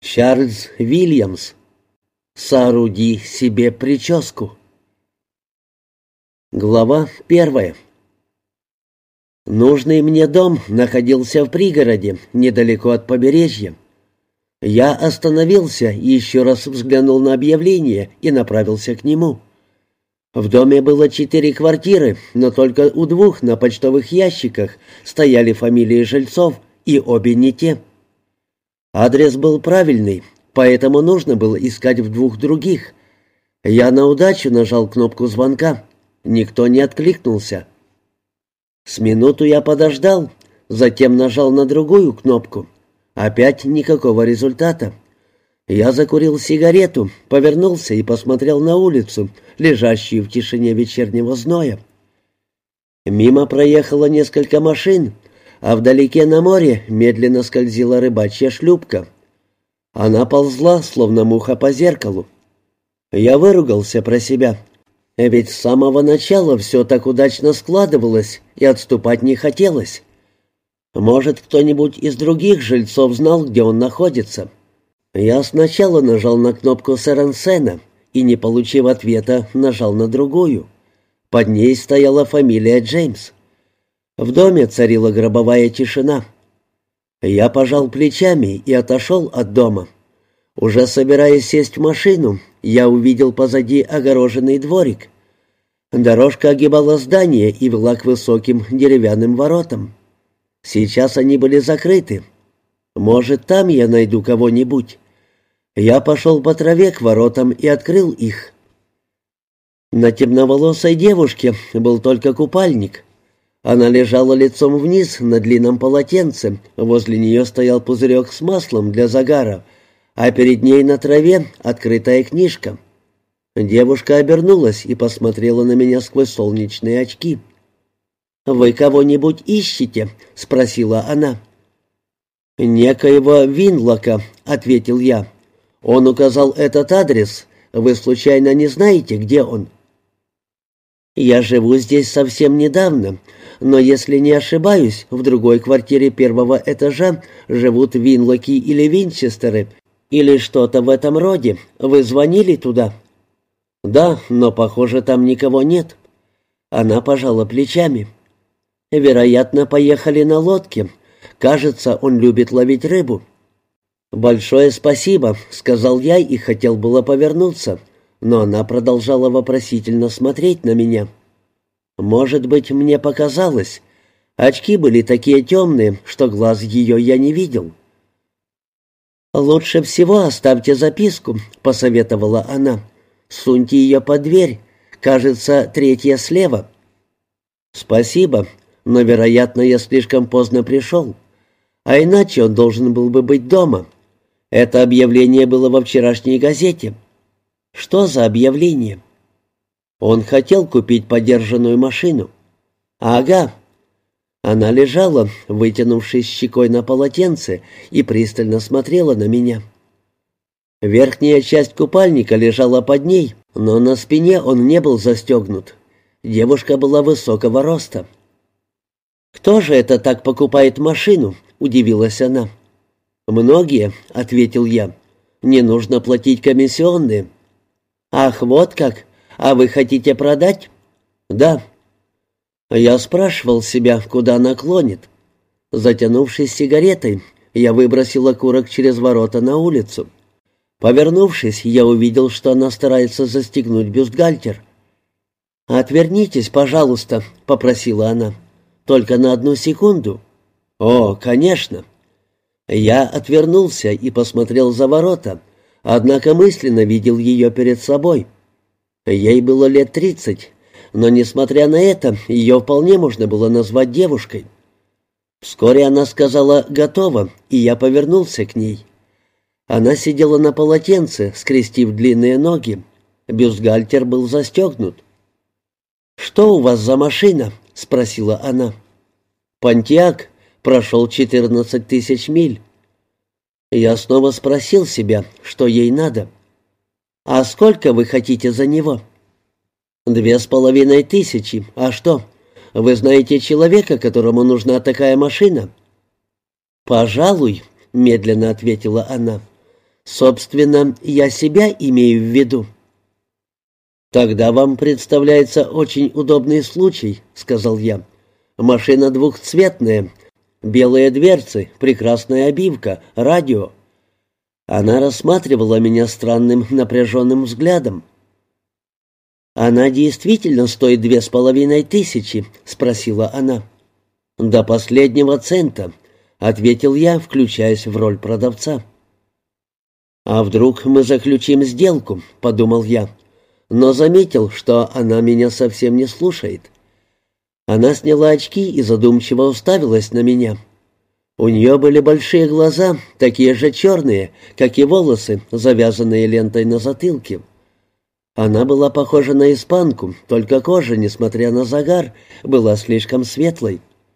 Чарльз Вильямс. «Сооруди себе прическу». Глава 1. Нужный мне дом находился в пригороде, недалеко от побережья. Я остановился, еще раз взглянул на объявление и направился к нему. В доме было 4 квартиры, но только у 2 на почтовых ящиках стояли фамилии жильцов, и обе не те. Адрес был правильный, поэтому нужно было искать в 2 других. Я на удачу нажал кнопку звонка. Никто не откликнулся. С минуту я подождал, затем нажал на другую кнопку. Опять никакого результата. Я закурил сигарету, повернулся и посмотрел на улицу, лежащую в тишине вечернего зноя. Мимо проехало несколько машин, а вдалеке на море медленно скользила рыбачья шлюпка. Она ползла, словно муха по зеркалу. Я выругался про себя, ведь с самого начала все так удачно складывалось, и отступать не хотелось. Может, кто-нибудь из других жильцов знал, где он находится. Я сначала нажал на кнопку Соренсена и, не получив ответа, нажал на другую. Под ней стояла фамилия Джеймс. В доме царила гробовая тишина. Я пожал плечами и отошел от дома. Уже собираясь сесть в машину, я увидел позади огороженный дворик. Дорожка огибала здание и вела к высоким деревянным воротам. Сейчас они были закрыты. Может, там я найду кого-нибудь. Я пошел по траве к воротам и открыл их. На темноволосой девушке был только купальник. Она лежала лицом вниз на длинном полотенце, возле нее стоял пузырек с маслом для загара, а перед ней на траве открытая книжка. Девушка обернулась и посмотрела на меня сквозь солнечные очки. «Вы кого-нибудь ищете?» — спросила она. «Некоего Винлока», — ответил я. «Он указал этот адрес. Вы случайно не знаете, где он?» «Я живу здесь совсем недавно, но, если не ошибаюсь, в другой квартире 1-го этажа живут Винлоки или Винчестеры, или что-то в этом роде. Вы звонили туда?» «Да, но, похоже, там никого нет». Она пожала плечами. «Вероятно, поехали на лодке. Кажется, он любит ловить рыбу». «Большое спасибо», — сказал я и хотел было повернуться, но она продолжала вопросительно смотреть на меня. Может быть, мне показалось. Очки были такие темные, что глаз ее я не видел. «Лучше всего оставьте записку», — посоветовала она. «Суньте ее под дверь. Кажется, 3-я слева». «Спасибо, но, вероятно, я слишком поздно пришел. А иначе он должен был бы быть дома. Это объявление было во вчерашней газете». «Что за объявление?» «Он хотел купить подержанную машину». «Ага». Она лежала, вытянувшись щекой на полотенце, и пристально смотрела на меня. Верхняя часть купальника лежала под ней, но на спине он не был застегнут. Девушка была высокого роста. «Кто же это так покупает машину?» — удивилась она. «Многие», — ответил я. «Не нужно платить комиссионные». «Ах, вот как! А вы хотите продать?» «Да». Я спрашивал себя, куда она клонит. Затянувшись сигаретой, я выбросил окурок через ворота на улицу. Повернувшись, я увидел, что она старается застегнуть бюстгальтер. «Отвернитесь, пожалуйста», — попросила она. «Только на 1 секунду». «О, конечно». Я отвернулся и посмотрел за ворота, однако мысленно видел ее перед собой. Ей было лет 30, но, несмотря на это, ее вполне можно было назвать девушкой. Вскоре она сказала «готово», и я повернулся к ней. Она сидела на полотенце, скрестив длинные ноги. Бюстгальтер был застегнут. «Что у вас за машина?» — спросила она. «Понтиак. Прошел 14 000 миль». Я снова спросил себя, что ей надо. «А сколько вы хотите за него?» 2500. А что? Вы знаете человека, которому нужна такая машина?» «Пожалуй», — медленно ответила она. Собственно, я себя имею в виду». «Тогда вам представляется очень удобный случай», — сказал я. «Машина двухцветная, белые дверцы, прекрасная обивка, радио». Она рассматривала меня странным напряженным взглядом. «Она действительно стоит 2500?» — спросила она. «До последнего цента», — ответил я, включаясь в роль продавца. «А вдруг мы заключим сделку?» — подумал я, но заметил, что она меня совсем не слушает. Она сняла очки и задумчиво уставилась на меня. У нее были большие глаза, такие же черные, как и волосы, завязанные лентой на затылке. Она была похожа на испанку, только кожа, несмотря на загар, была слишком светлой.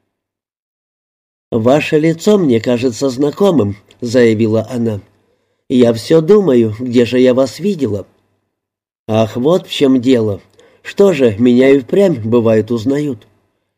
«Ваше лицо мне кажется знакомым», — заявила она. «Я все думаю, где же я вас видела?» «Ах, вот в чем дело. Что же, меня и впрямь, бывает, узнают».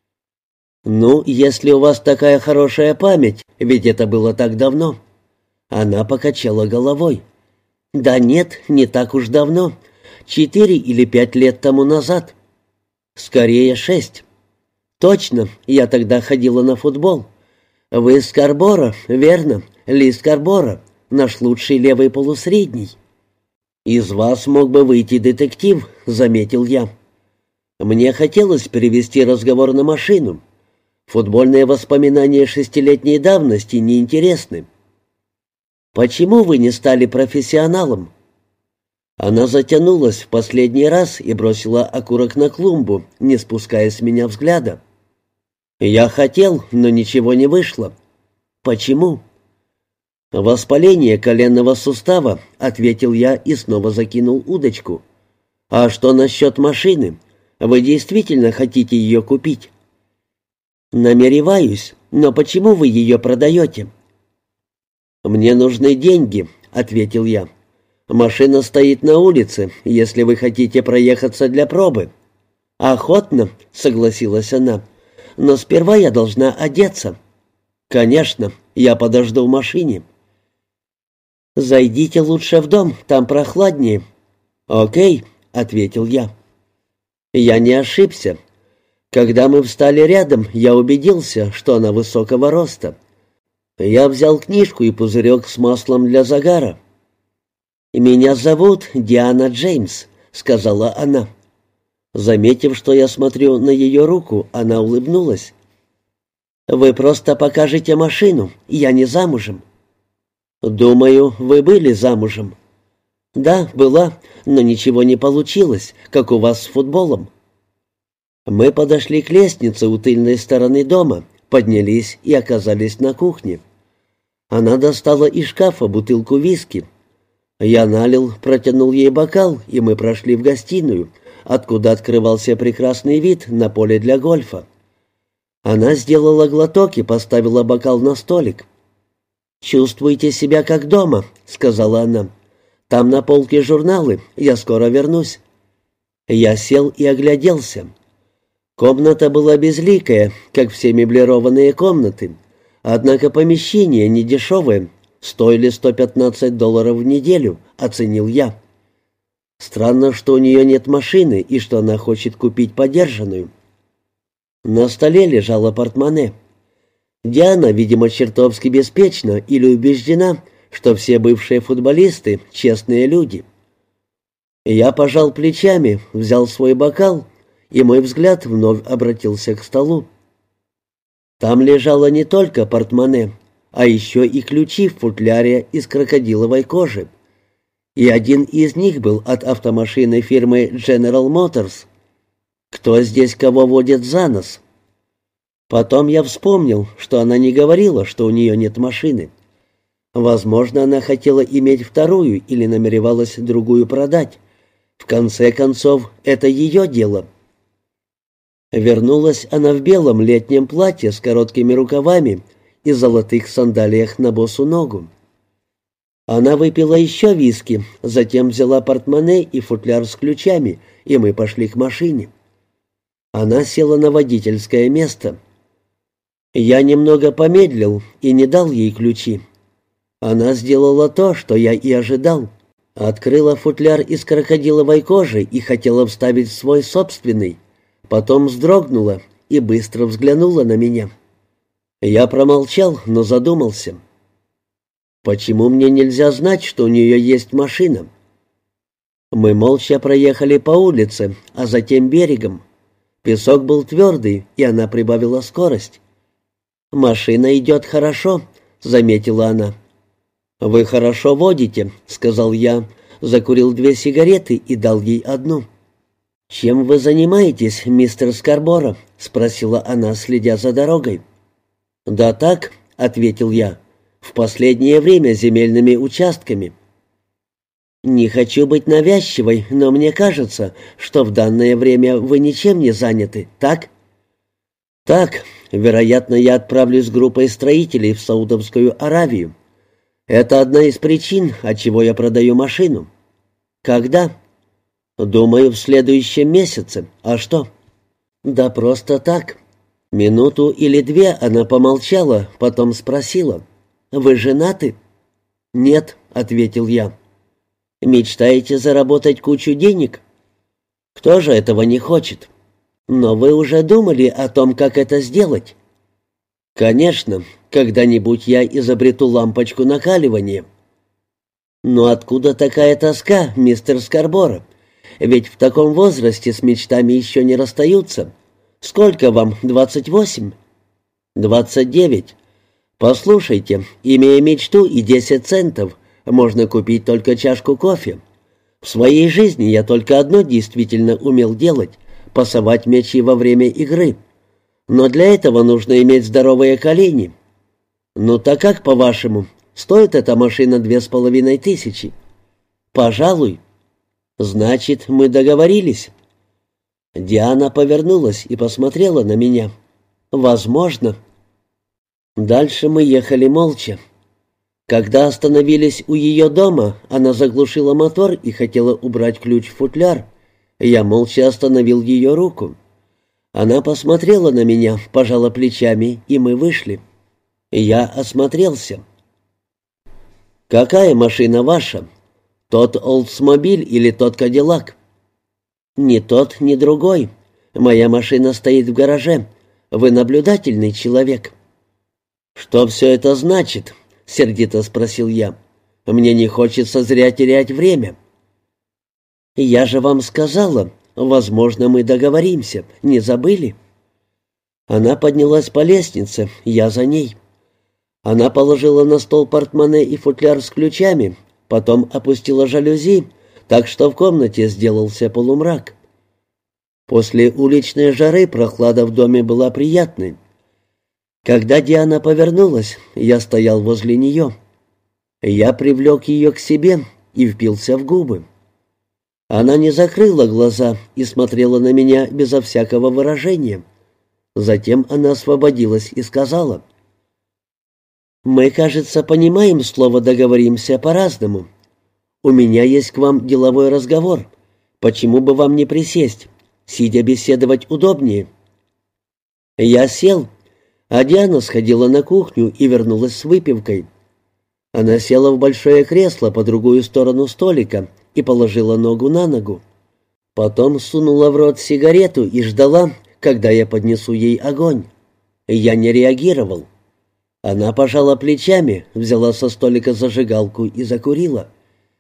«Ну, если у вас такая хорошая память, ведь это было так давно». Она покачала головой. «Да нет, не так уж давно. 4 или 5 лет тому назад. Скорее 6. Точно, я тогда ходила на футбол. Вы из Скарборо, верно? Ли Скарборо, наш лучший левый полусредний». «Из вас мог бы выйти детектив», — заметил я. Мне хотелось перевести разговор на машину. Футбольные воспоминания 6-летней давности неинтересны. «Почему вы не стали профессионалом?» Она затянулась в последний раз и бросила окурок на клумбу, не спуская с меня взгляда. «Я хотел, но ничего не вышло». «Почему?» «Воспаление коленного сустава», — ответил я и снова закинул удочку. «А что насчет машины? Вы действительно хотите ее купить?» «Намереваюсь, но почему вы ее продаете?» «Мне нужны деньги», — ответил я. «Машина стоит на улице, если вы хотите проехаться для пробы». «Охотно», — согласилась она, — «но сперва я должна одеться». «Конечно, я подожду в машине». «Зайдите лучше в дом, там прохладнее». «Окей», — ответил я. Я не ошибся. Когда мы встали рядом, я убедился, что она высокого роста. Я взял книжку и пузырек с маслом для загара. «Меня зовут Диана Джеймс», — сказала она. Заметив, что я смотрю на ее руку, она улыбнулась. «Вы просто покажете машину, я не замужем». «Думаю, вы были замужем». «Да, была, но ничего не получилось, как у вас с футболом». Мы подошли к лестнице у тыльной стороны дома, поднялись и оказались на кухне. Она достала из шкафа бутылку виски. Я налил, протянул ей бокал, и мы прошли в гостиную, откуда открывался прекрасный вид на поле для гольфа. Она сделала глоток и поставила бокал на столик. «Чувствуйте себя как дома», — сказала она. «Там на полке журналы, я скоро вернусь». Я сел и огляделся. Комната была безликая, как все меблированные комнаты, однако помещение недешевое, стоили $115 в неделю, оценил я. Странно, что у нее нет машины и что она хочет купить подержанную. На столе лежало портмоне. Диана, видимо, чертовски беспечна или убеждена, что все бывшие футболисты — честные люди. Я пожал плечами, взял свой бокал, и мой взгляд вновь обратился к столу. Там лежало не только портмоне, а еще и ключи в футляре из крокодиловой кожи. И один из них был от автомашины фирмы General Motors. Кто здесь кого водит за нос? Потом я вспомнил, что она не говорила, что у нее нет машины. Возможно, она хотела иметь вторую или намеревалась другую продать. В конце концов, это ее дело. Вернулась она в белом летнем платье с короткими рукавами и золотых сандалиях на босу ногу. Она выпила еще виски, затем взяла портмоне и футляр с ключами, и мы пошли к машине. Она села на водительское место. Я немного помедлил и не дал ей ключи. Она сделала то, что я и ожидал. Открыла футляр из крокодиловой кожи и хотела вставить свой собственный. Потом вздрогнула и быстро взглянула на меня. Я промолчал, но задумался. Почему мне нельзя знать, что у нее есть машина? Мы молча проехали по улице, а затем берегом. Песок был твердый, и она прибавила скорость. «Машина идет хорошо», — заметила она. «Вы хорошо водите», — сказал я, закурил 2 сигареты и дал ей одну. «Чем вы занимаетесь, мистер Скарборо?» — спросила она, следя за дорогой. «Да так», — ответил я, — «в последнее время земельными участками». «Не хочу быть навязчивой, но мне кажется, что в данное время вы ничем не заняты, так?» «Так, вероятно, я отправлюсь с группой строителей в Саудовскую Аравию. Это одна из причин, отчего я продаю машину». «Когда?» «Думаю, в следующем месяце. А что?» «Да просто так». Минуту или 2 она помолчала, потом спросила: «Вы женаты?» «Нет», — ответил я. «Мечтаете заработать кучу денег?» «Кто же этого не хочет?» «Но вы уже думали о том, как это сделать?» «Конечно, когда-нибудь я изобрету лампочку накаливания». «Но откуда такая тоска, мистер Скарборо? Ведь в таком возрасте с мечтами еще не расстаются. Сколько вам, 28?» «29. Послушайте, имея мечту и 10 центов, можно купить только чашку кофе. В своей жизни я только одно действительно умел делать — пасовать мячи во время игры. Но для этого нужно иметь здоровые колени. Ну так как, по-вашему, стоит эта машина 2500? Пожалуй. Значит, мы договорились». Диана повернулась и посмотрела на меня. «Возможно». Дальше мы ехали молча. Когда остановились у ее дома, она заглушила мотор и хотела убрать ключ в футляр. Я молча остановил ее руку. Она посмотрела на меня, пожала плечами, и мы вышли. Я осмотрелся. «Какая машина ваша? Тот Олдсмобиль или тот Кадиллак?» «Ни тот, ни другой. Моя машина стоит в гараже. Вы наблюдательный человек». «Что все это значит?» — сердито спросил я. «Мне не хочется зря терять время». «Я же вам сказала, возможно, мы договоримся. Не забыли?» Она поднялась по лестнице, я за ней. Она положила на стол портмоне и футляр с ключами, потом опустила жалюзи, так что в комнате сделался полумрак. После уличной жары прохлада в доме была приятной. Когда Диана повернулась, я стоял возле нее. Я привлек ее к себе и впился в губы. Она не закрыла глаза и смотрела на меня безо всякого выражения. Затем она освободилась и сказала: «Мы, кажется, понимаем слово «договоримся» по-разному. У меня есть к вам деловой разговор. Почему бы вам не присесть? Сидя беседовать удобнее». Я сел, а Диана сходила на кухню и вернулась с выпивкой. Она села в большое кресло по другую сторону столика и положила ногу на ногу. Потом сунула в рот сигарету и ждала, когда я поднесу ей огонь. Я не реагировал. Она пожала плечами, взяла со столика зажигалку и закурила.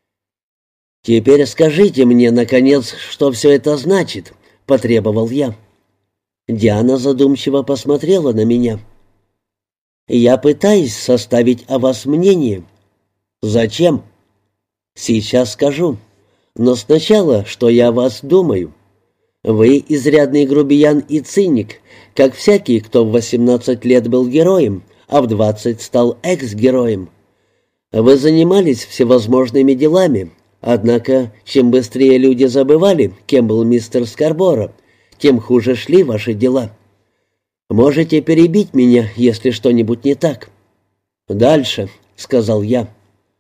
«Теперь скажите мне, наконец, что все это значит», — потребовал я. Диана задумчиво посмотрела на меня. «Я пытаюсь составить о вас мнение». «Зачем?» «Сейчас скажу. Но сначала, что я о вас думаю. Вы изрядный грубиян и циник, как всякий, кто в 18 лет был героем, а в 20 стал экс-героем. Вы занимались всевозможными делами, однако, чем быстрее люди забывали, кем был мистер Скарборо, тем хуже шли ваши дела. Можете перебить меня, если что-нибудь не так». «Дальше», — сказал я.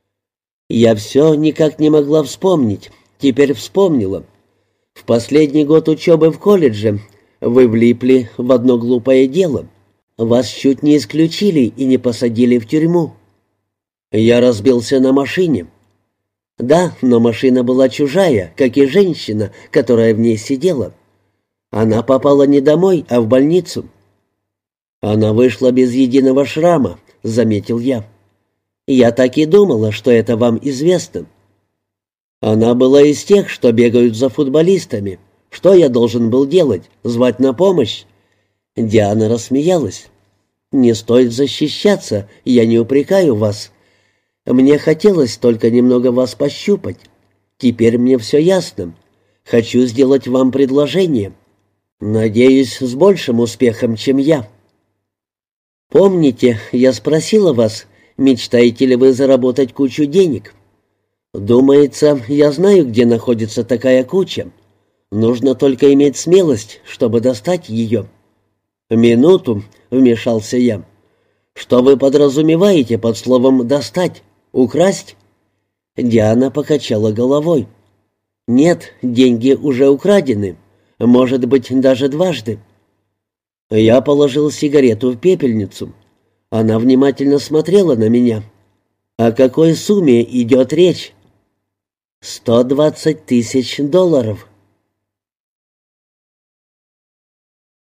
Я все никак не могла вспомнить. Теперь вспомнила. В последний год учебы в колледже вы влипли в одно глупое дело. Вас чуть не исключили и не посадили в тюрьму. Я разбился на машине. Да, но машина была чужая, как и женщина, которая в ней сидела. Она попала не домой, а в больницу. Она вышла без единого шрама, заметил я. Я так и думала, что это вам известно. Она была из тех, что бегают за футболистами. Что я должен был делать? Звать на помощь? Диана рассмеялась. «Не стоит защищаться, я не упрекаю вас. Мне хотелось только немного вас пощупать. Теперь мне все ясно. Хочу сделать вам предложение. Надеюсь, с большим успехом, чем я. Помните, я спросила вас, мечтаете ли вы заработать кучу денег? Думается, я знаю, где находится такая куча. Нужно только иметь смелость, чтобы достать ее». «Минуту», — вмешался я. «Что вы подразумеваете под словом «достать»? Украсть?» Диана покачала головой. «Нет, деньги уже украдены. Может быть, даже дважды». Я положил сигарету в пепельницу. Она внимательно смотрела на меня. «О какой сумме идет речь?» 120 000 долларов.